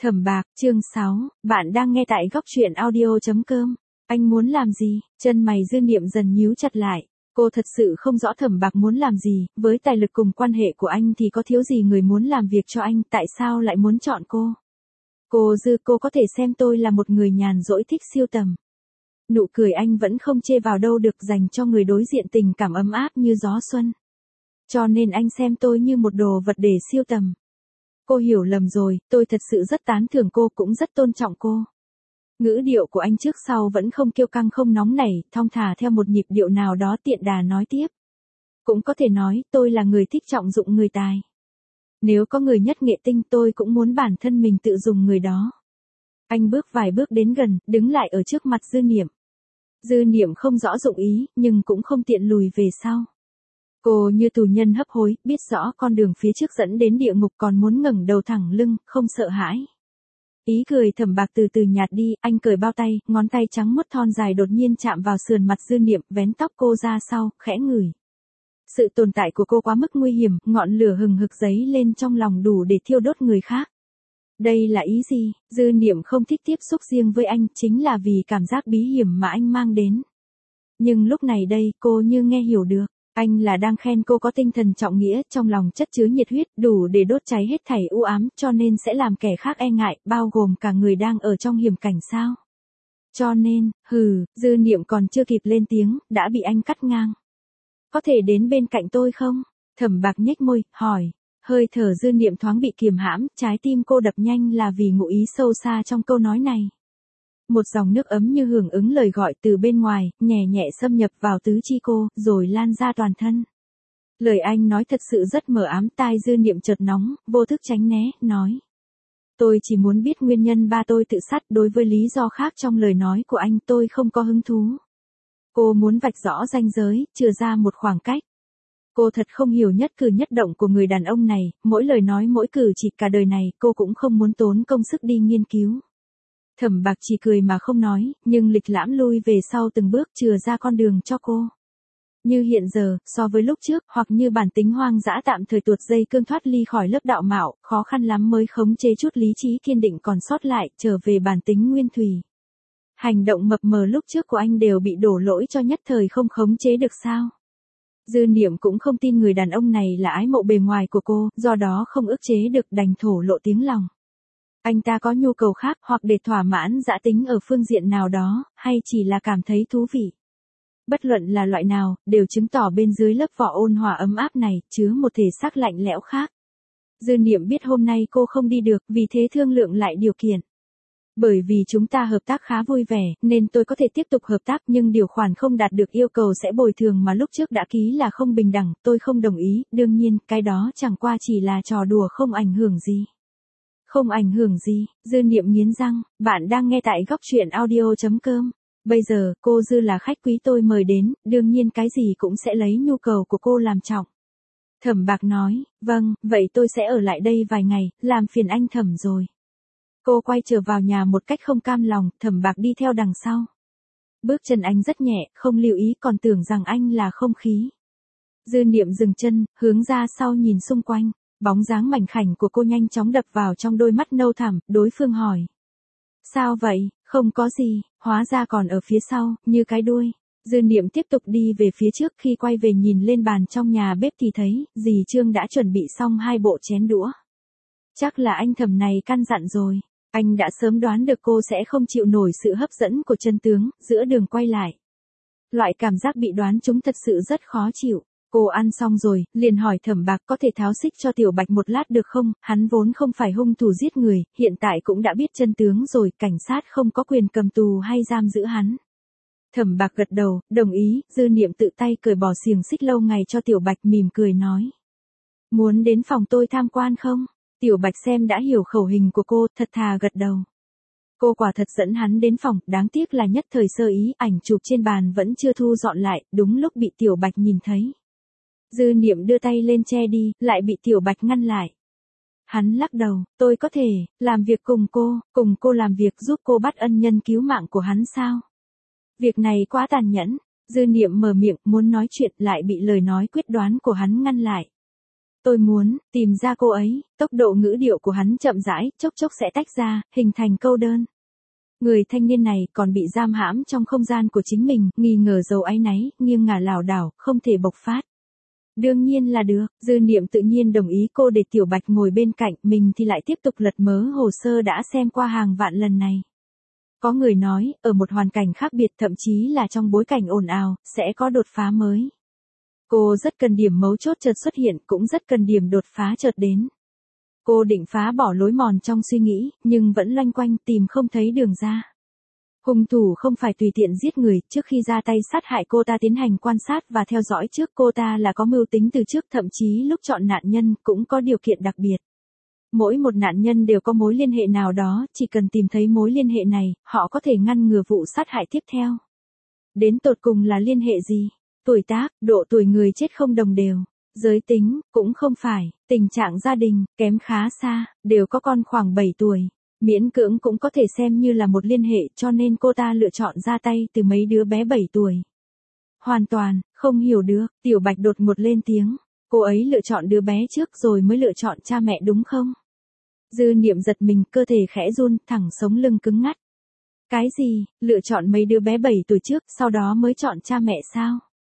Thẩm Bạc, chương 6, bạn đang nghe tại góc truyện audio.com. Anh muốn làm gì? Chân mày Dư Niệm dần nhíu chặt lại. Cô thật sự không rõ Thẩm Bạc muốn làm gì, với tài lực cùng quan hệ của anh thì có thiếu gì người muốn làm việc cho anh, tại sao lại muốn chọn cô? Cô có thể xem tôi là một người nhàn rỗi thích siêu tầm. Nụ cười anh vẫn không chê vào đâu được, dành cho người đối diện tình cảm ấm áp như gió xuân. Cho nên anh xem tôi như một đồ vật để siêu tầm. Cô hiểu lầm rồi, tôi thật sự rất tán thưởng cô, cũng rất tôn trọng cô. Ngữ điệu của anh trước sau vẫn không kiêu căng không nóng nảy, thong thả theo một nhịp điệu nào đó, tiện đà nói tiếp. Cũng có thể nói, tôi là người thích trọng dụng người tài. Nếu có người nhất nghệ tinh tôi cũng muốn bản thân mình tự dùng người đó. Anh bước vài bước đến gần, đứng lại ở trước mặt Dư Niệm. Dư Niệm không rõ dụng ý, nhưng cũng không tiện lùi về sau. Cô như tù nhân hấp hối, biết rõ con đường phía trước dẫn đến địa ngục còn muốn ngẩng đầu thẳng lưng, không sợ hãi. Ý cười Thẩm Bạc từ từ nhạt đi, anh cởi bao tay, ngón tay trắng muốt thon dài đột nhiên chạm vào sườn mặt Dư Niệm, vén tóc cô ra sau, khẽ ngửi. Sự tồn tại của cô quá mức nguy hiểm, ngọn lửa hừng hực dấy lên trong lòng đủ để thiêu đốt người khác. Đây là ý gì? Dư Niệm không thích tiếp xúc riêng với anh, chính là vì cảm giác bí hiểm mà anh mang đến. Nhưng lúc này đây, cô như nghe hiểu được. Anh là đang khen cô có tinh thần trọng nghĩa, trong lòng chất chứa nhiệt huyết, đủ để đốt cháy hết thảy u ám, cho nên sẽ làm kẻ khác e ngại, bao gồm cả người đang ở trong hiểm cảnh sao. Cho nên, Dư Niệm còn chưa kịp lên tiếng, đã bị anh cắt ngang. Có thể đến bên cạnh tôi không? Thẩm Bạc nhếch môi, hỏi. Hơi thở Dư Niệm thoáng bị kiềm hãm, trái tim cô đập nhanh là vì ngụ ý sâu xa trong câu nói này. Một dòng nước ấm như hưởng ứng lời gọi từ bên ngoài, nhẹ nhẹ xâm nhập vào tứ chi cô, rồi lan ra toàn thân. Lời anh nói thật sự rất mờ ám, tai Dư Niệm chợt nóng, vô thức tránh né, nói. Tôi chỉ muốn biết nguyên nhân ba tôi tự sát, đối với lý do khác trong lời nói của anh tôi không có hứng thú. Cô muốn vạch rõ ranh giới, chừa ra một khoảng cách. Cô thật không hiểu nhất cử nhất động của người đàn ông này, mỗi lời nói mỗi cử chỉ cả đời này cô cũng không muốn tốn công sức đi nghiên cứu. Thẩm Bạc chỉ cười mà không nói, nhưng lịch lãm lui về sau từng bước chừa ra con đường cho cô. Như hiện giờ, so với lúc trước, hoặc như bản tính hoang dã tạm thời tuột dây cương thoát ly khỏi lớp đạo mạo, khó khăn lắm mới khống chế chút lý trí kiên định còn sót lại, trở về bản tính nguyên thủy. Hành động mập mờ lúc trước của anh đều bị đổ lỗi cho nhất thời không khống chế được sao. Dư Niệm cũng không tin người đàn ông này là ái mộ bề ngoài của cô, do đó không ức chế được đành thổ lộ tiếng lòng. Anh ta có nhu cầu khác, hoặc để thỏa mãn dã tính ở phương diện nào đó, hay chỉ là cảm thấy thú vị. Bất luận là loại nào, đều chứng tỏ bên dưới lớp vỏ ôn hòa ấm áp này, chứa một thể xác lạnh lẽo khác. Dư Niệm biết hôm nay cô không đi được, vì thế thương lượng lại điều kiện. Bởi vì chúng ta hợp tác khá vui vẻ, nên tôi có thể tiếp tục hợp tác, nhưng điều khoản không đạt được yêu cầu sẽ bồi thường mà lúc trước đã ký là không bình đẳng, tôi không đồng ý, đương nhiên, cái đó chẳng qua chỉ là trò đùa không ảnh hưởng gì. Không ảnh hưởng gì, Dư Niệm nghiến răng, bạn đang nghe tại góc truyện audio.com. Bây giờ, cô Dư là khách quý tôi mời đến, đương nhiên cái gì cũng sẽ lấy nhu cầu của cô làm trọng. Thẩm Bạc nói, vâng, vậy tôi sẽ ở lại đây vài ngày, làm phiền anh Thẩm rồi. Cô quay trở vào nhà một cách không cam lòng, Thẩm Bạc đi theo đằng sau. Bước chân anh rất nhẹ, không lưu ý còn tưởng rằng anh là không khí. Dư Niệm dừng chân, hướng ra sau nhìn xung quanh. Bóng dáng mảnh khảnh của cô nhanh chóng đập vào trong đôi mắt nâu thẳm, đối phương hỏi. Sao vậy, không có gì, hóa ra còn ở phía sau, như cái đuôi. Dư Niệm tiếp tục đi về phía trước, khi quay về nhìn lên bàn trong nhà bếp thì thấy, dì Trương đã chuẩn bị xong 2 bộ chén đũa. Chắc là anh Thẩm này căn dặn rồi. Anh đã sớm đoán được cô sẽ không chịu nổi sự hấp dẫn của chân tướng, giữa đường quay lại. Loại cảm giác bị đoán trúng thật sự rất khó chịu. Cô ăn xong rồi, liền hỏi Thẩm Bạc có thể tháo xích cho Tiểu Bạch một lát được không, hắn vốn không phải hung thủ giết người, hiện tại cũng đã biết chân tướng rồi, cảnh sát không có quyền cầm tù hay giam giữ hắn. Thẩm Bạc gật đầu, đồng ý, Dư Niệm tự tay cởi bỏ xiềng xích lâu ngày cho Tiểu Bạch, mỉm cười nói. Muốn đến phòng tôi tham quan không? Tiểu Bạch xem đã hiểu khẩu hình của cô, thật thà gật đầu. Cô quả thật dẫn hắn đến phòng, đáng tiếc là nhất thời sơ ý, ảnh chụp trên bàn vẫn chưa thu dọn lại, đúng lúc bị Tiểu Bạch nhìn thấy. Dư Niệm đưa tay lên che đi, lại bị Tiểu Bạch ngăn lại. Hắn lắc đầu, tôi có thể làm việc cùng cô làm việc giúp cô bắt ân nhân cứu mạng của hắn sao? Việc này quá tàn nhẫn. Dư Niệm mở miệng, muốn nói chuyện, lại bị lời nói quyết đoán của hắn ngăn lại. Tôi muốn tìm ra cô ấy, tốc độ ngữ điệu của hắn chậm rãi, chốc chốc sẽ tách ra, hình thành câu đơn. Người thanh niên này còn bị giam hãm trong không gian của chính mình, nghi ngờ dầu áy náy, nghiêng ngả lảo đảo, không thể bộc phát. Đương nhiên là được, Dư Niệm tự nhiên đồng ý cô để Tiểu Bạch ngồi bên cạnh, mình thì lại tiếp tục lật mớ hồ sơ đã xem qua hàng vạn lần này. Có người nói, ở một hoàn cảnh khác biệt thậm chí là trong bối cảnh ồn ào, sẽ có đột phá mới. Cô rất cần điểm mấu chốt chợt xuất hiện, cũng rất cần điểm đột phá chợt đến. Cô định phá bỏ lối mòn trong suy nghĩ, nhưng vẫn loanh quanh tìm không thấy đường ra. Hung thủ không phải tùy tiện giết người, trước khi ra tay sát hại cô ta tiến hành quan sát và theo dõi trước, cô ta là có mưu tính từ trước, thậm chí lúc chọn nạn nhân cũng có điều kiện đặc biệt. Mỗi một nạn nhân đều có mối liên hệ nào đó, chỉ cần tìm thấy mối liên hệ này, họ có thể ngăn ngừa vụ sát hại tiếp theo. Đến tột cùng là liên hệ gì? Tuổi tác, độ tuổi người chết không đồng đều. Giới tính, cũng không phải, tình trạng gia đình, kém khá xa, đều có con khoảng 7 tuổi. Miễn cưỡng cũng có thể xem như là một liên hệ, cho nên cô ta lựa chọn ra tay từ mấy đứa bé 7 tuổi. Hoàn toàn, không hiểu được, Tiểu Bạch đột ngột lên tiếng. Cô ấy lựa chọn đứa bé trước rồi mới lựa chọn cha mẹ đúng không? Dư Niệm giật mình, cơ thể khẽ run, thẳng sống lưng cứng ngắt. Cái gì, lựa chọn mấy đứa bé 7 tuổi trước, sau đó mới chọn cha mẹ sao?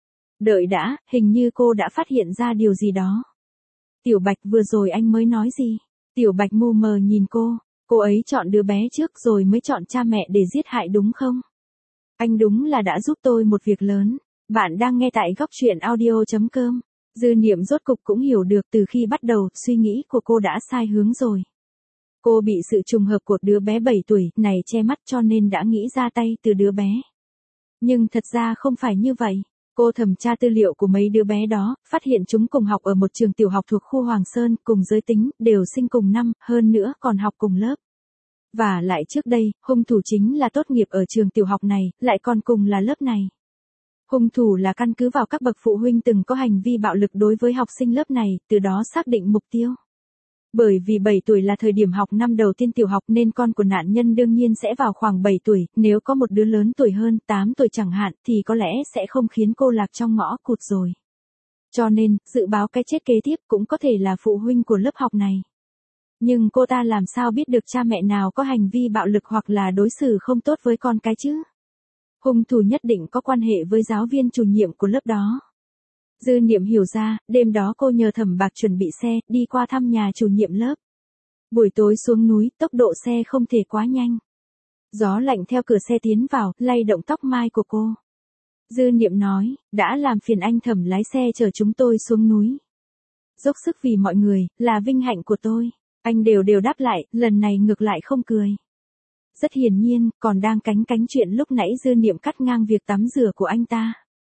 Đợi đã, hình như cô đã phát hiện ra điều gì đó. Tiểu Bạch, vừa rồi anh mới nói gì? Tiểu Bạch mù mờ nhìn cô ấy chọn đứa bé trước rồi mới chọn cha mẹ để giết hại đúng không? Anh đúng là đã giúp tôi một việc lớn. Bạn đang nghe tại góc truyện audio.com. Dư Niệm rốt cục cũng hiểu được từ khi bắt đầu, suy nghĩ của cô đã sai hướng rồi. Cô bị sự trùng hợp của đứa bé 7 tuổi này che mắt cho nên đã nghĩ ra tay từ đứa bé. Nhưng thật ra không phải như vậy. Cô thẩm tra tư liệu của mấy đứa bé đó, phát hiện chúng cùng học ở một trường tiểu học thuộc khu Hoàng Sơn, cùng giới tính, đều sinh cùng năm, hơn nữa còn học cùng lớp. Và lại trước đây, hung thủ chính là tốt nghiệp ở trường tiểu học này, lại còn cùng là lớp này. Hung thủ là căn cứ vào các bậc phụ huynh từng có hành vi bạo lực đối với học sinh lớp này, từ đó xác định mục tiêu. Bởi vì 7 tuổi là thời điểm học năm đầu tiên tiểu học nên con của nạn nhân đương nhiên sẽ vào khoảng 7 tuổi, nếu có một đứa lớn tuổi hơn, 8 tuổi chẳng hạn, thì có lẽ sẽ không khiến cô lạc trong ngõ cụt rồi. Cho nên, dự báo cái chết kế tiếp cũng có thể là phụ huynh của lớp học này. Nhưng cô ta làm sao biết được cha mẹ nào có hành vi bạo lực hoặc là đối xử không tốt với con cái chứ? Hung thủ nhất định có quan hệ với giáo viên chủ nhiệm của lớp đó. Dư Niệm hiểu ra, đêm đó cô nhờ Thẩm Bạc chuẩn bị xe, đi qua thăm nhà chủ nhiệm lớp. Buổi tối xuống núi, tốc độ xe không thể quá nhanh. Gió lạnh theo cửa xe tiến vào, lay động tóc mai của cô. Dư Niệm nói, đã làm phiền anh Thẩm lái xe chở chúng tôi xuống núi. Dốc sức vì mọi người, là vinh hạnh của tôi. Anh đều đáp lại, lần này ngược lại không cười. Rất hiển nhiên, còn đang cánh chuyện lúc nãy Dư Niệm cắt ngang việc tắm rửa của anh ta.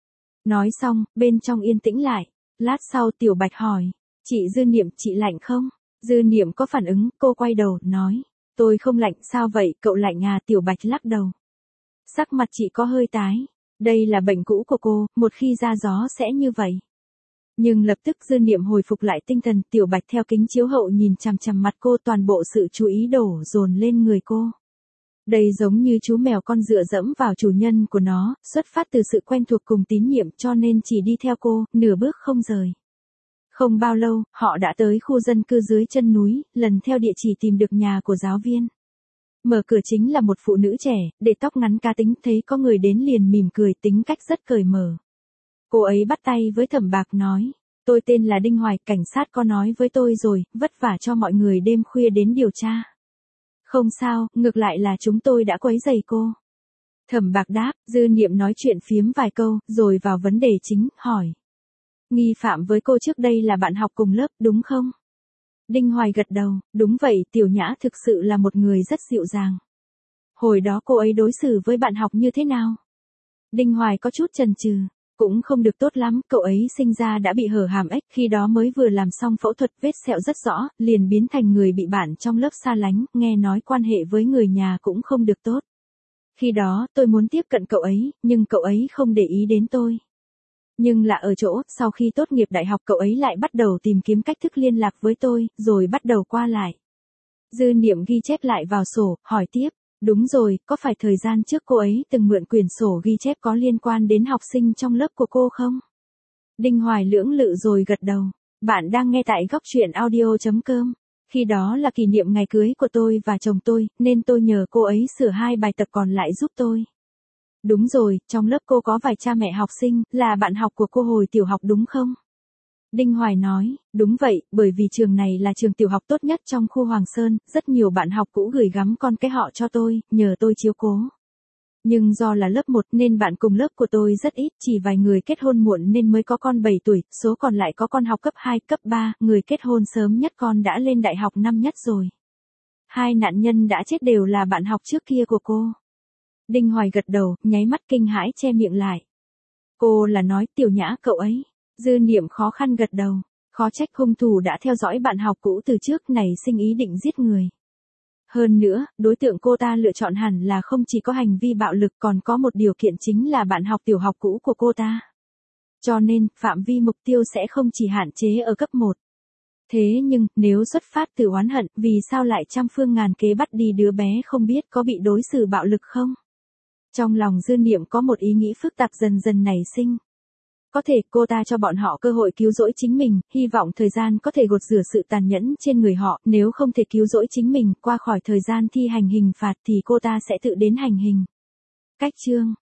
Nói xong, bên trong yên tĩnh lại. Lát sau Tiểu Bạch hỏi, chị Dư Niệm, chị lạnh không? Dư Niệm có phản ứng, cô quay đầu, nói, tôi không lạnh, sao vậy, cậu lạnh à? Tiểu Bạch lắc đầu. Sắc mặt chị có hơi tái. Đây là bệnh cũ của cô, một khi ra gió sẽ như vậy. Nhưng lập tức Dư Niệm hồi phục lại tinh thần, Tiểu Bạch theo kính chiếu hậu nhìn chằm chằm mặt cô, toàn bộ sự chú ý đổ dồn lên người cô. Đây giống như chú mèo con dựa dẫm vào chủ nhân của nó, xuất phát từ sự quen thuộc cùng tín nhiệm cho nên chỉ đi theo cô, nửa bước không rời. Không bao lâu, họ đã tới khu dân cư dưới chân núi, lần theo địa chỉ tìm được nhà của giáo viên. Mở cửa chính là một phụ nữ trẻ, để tóc ngắn cá tính, thấy có người đến liền mỉm cười, tính cách rất cởi mở. Cô ấy bắt tay với Thẩm Bạc nói, tôi tên là Đinh Hoài, cảnh sát có nói với tôi rồi, vất vả cho mọi người đêm khuya đến điều tra. Không sao, ngược lại là chúng tôi đã quấy rầy cô. Thẩm Bạc đáp, Dư Niệm nói chuyện phiếm vài câu, rồi vào vấn đề chính, hỏi. Nghi phạm với cô trước đây là bạn học cùng lớp, đúng không? Đinh Hoài gật đầu, đúng vậy, Tiểu Nhã thực sự là một người rất dịu dàng. Hồi đó cô ấy đối xử với bạn học như thế nào? Đinh Hoài có chút chần chừ. Cũng không được tốt lắm, cậu ấy sinh ra đã bị hở hàm ếch, khi đó mới vừa làm xong phẫu thuật, vết sẹo rất rõ, liền biến thành người bị bạn trong lớp xa lánh, nghe nói quan hệ với người nhà cũng không được tốt. Khi đó, tôi muốn tiếp cận cậu ấy, nhưng cậu ấy không để ý đến tôi. Nhưng là ở chỗ, sau khi tốt nghiệp đại học cậu ấy lại bắt đầu tìm kiếm cách thức liên lạc với tôi, rồi bắt đầu qua lại. Dư Niệm ghi chép lại vào sổ, hỏi tiếp. Đúng rồi, có phải thời gian trước cô ấy từng mượn quyển sổ ghi chép có liên quan đến học sinh trong lớp của cô không? Đinh Hoài lưỡng lự rồi gật đầu. Bạn đang nghe tại góc truyện audio.com. Khi đó là kỷ niệm ngày cưới của tôi và chồng tôi, nên tôi nhờ cô ấy sửa 2 bài tập còn lại giúp tôi. Đúng rồi, trong lớp cô có vài cha mẹ học sinh, là bạn học của cô hồi tiểu học đúng không? Đinh Hoài nói, đúng vậy, bởi vì trường này là trường tiểu học tốt nhất trong khu Hoàng Sơn, rất nhiều bạn học cũ gửi gắm con cái họ cho tôi, nhờ tôi chiếu cố. Nhưng do là lớp 1 nên bạn cùng lớp của tôi rất ít, chỉ vài người kết hôn muộn nên mới có con 7 tuổi, số còn lại có con học cấp 2, cấp 3, người kết hôn sớm nhất con đã lên đại học năm nhất rồi. 2 nạn nhân đã chết đều là bạn học trước kia của cô. Đinh Hoài gật đầu, nháy mắt kinh hãi che miệng lại. Cô là nói Tiểu Nhã cậu ấy. Dư Niệm khó khăn gật đầu, khó trách hung thủ đã theo dõi bạn học cũ từ trước này sinh ý định giết người. Hơn nữa, đối tượng cô ta lựa chọn hẳn là không chỉ có hành vi bạo lực còn có một điều kiện chính là bạn học tiểu học cũ của cô ta. Cho nên, phạm vi mục tiêu sẽ không chỉ hạn chế ở cấp 1. Thế nhưng, nếu xuất phát từ oán hận, vì sao lại trăm phương ngàn kế bắt đi đứa bé không biết có bị đối xử bạo lực không? Trong lòng Dư Niệm có một ý nghĩ phức tạp dần dần nảy sinh. Có thể cô ta cho bọn họ cơ hội cứu rỗi chính mình, hy vọng thời gian có thể gột rửa sự tàn nhẫn trên người họ, nếu không thể cứu rỗi chính mình qua khỏi thời gian thi hành hình phạt thì cô ta sẽ tự đến hành hình. Cách chương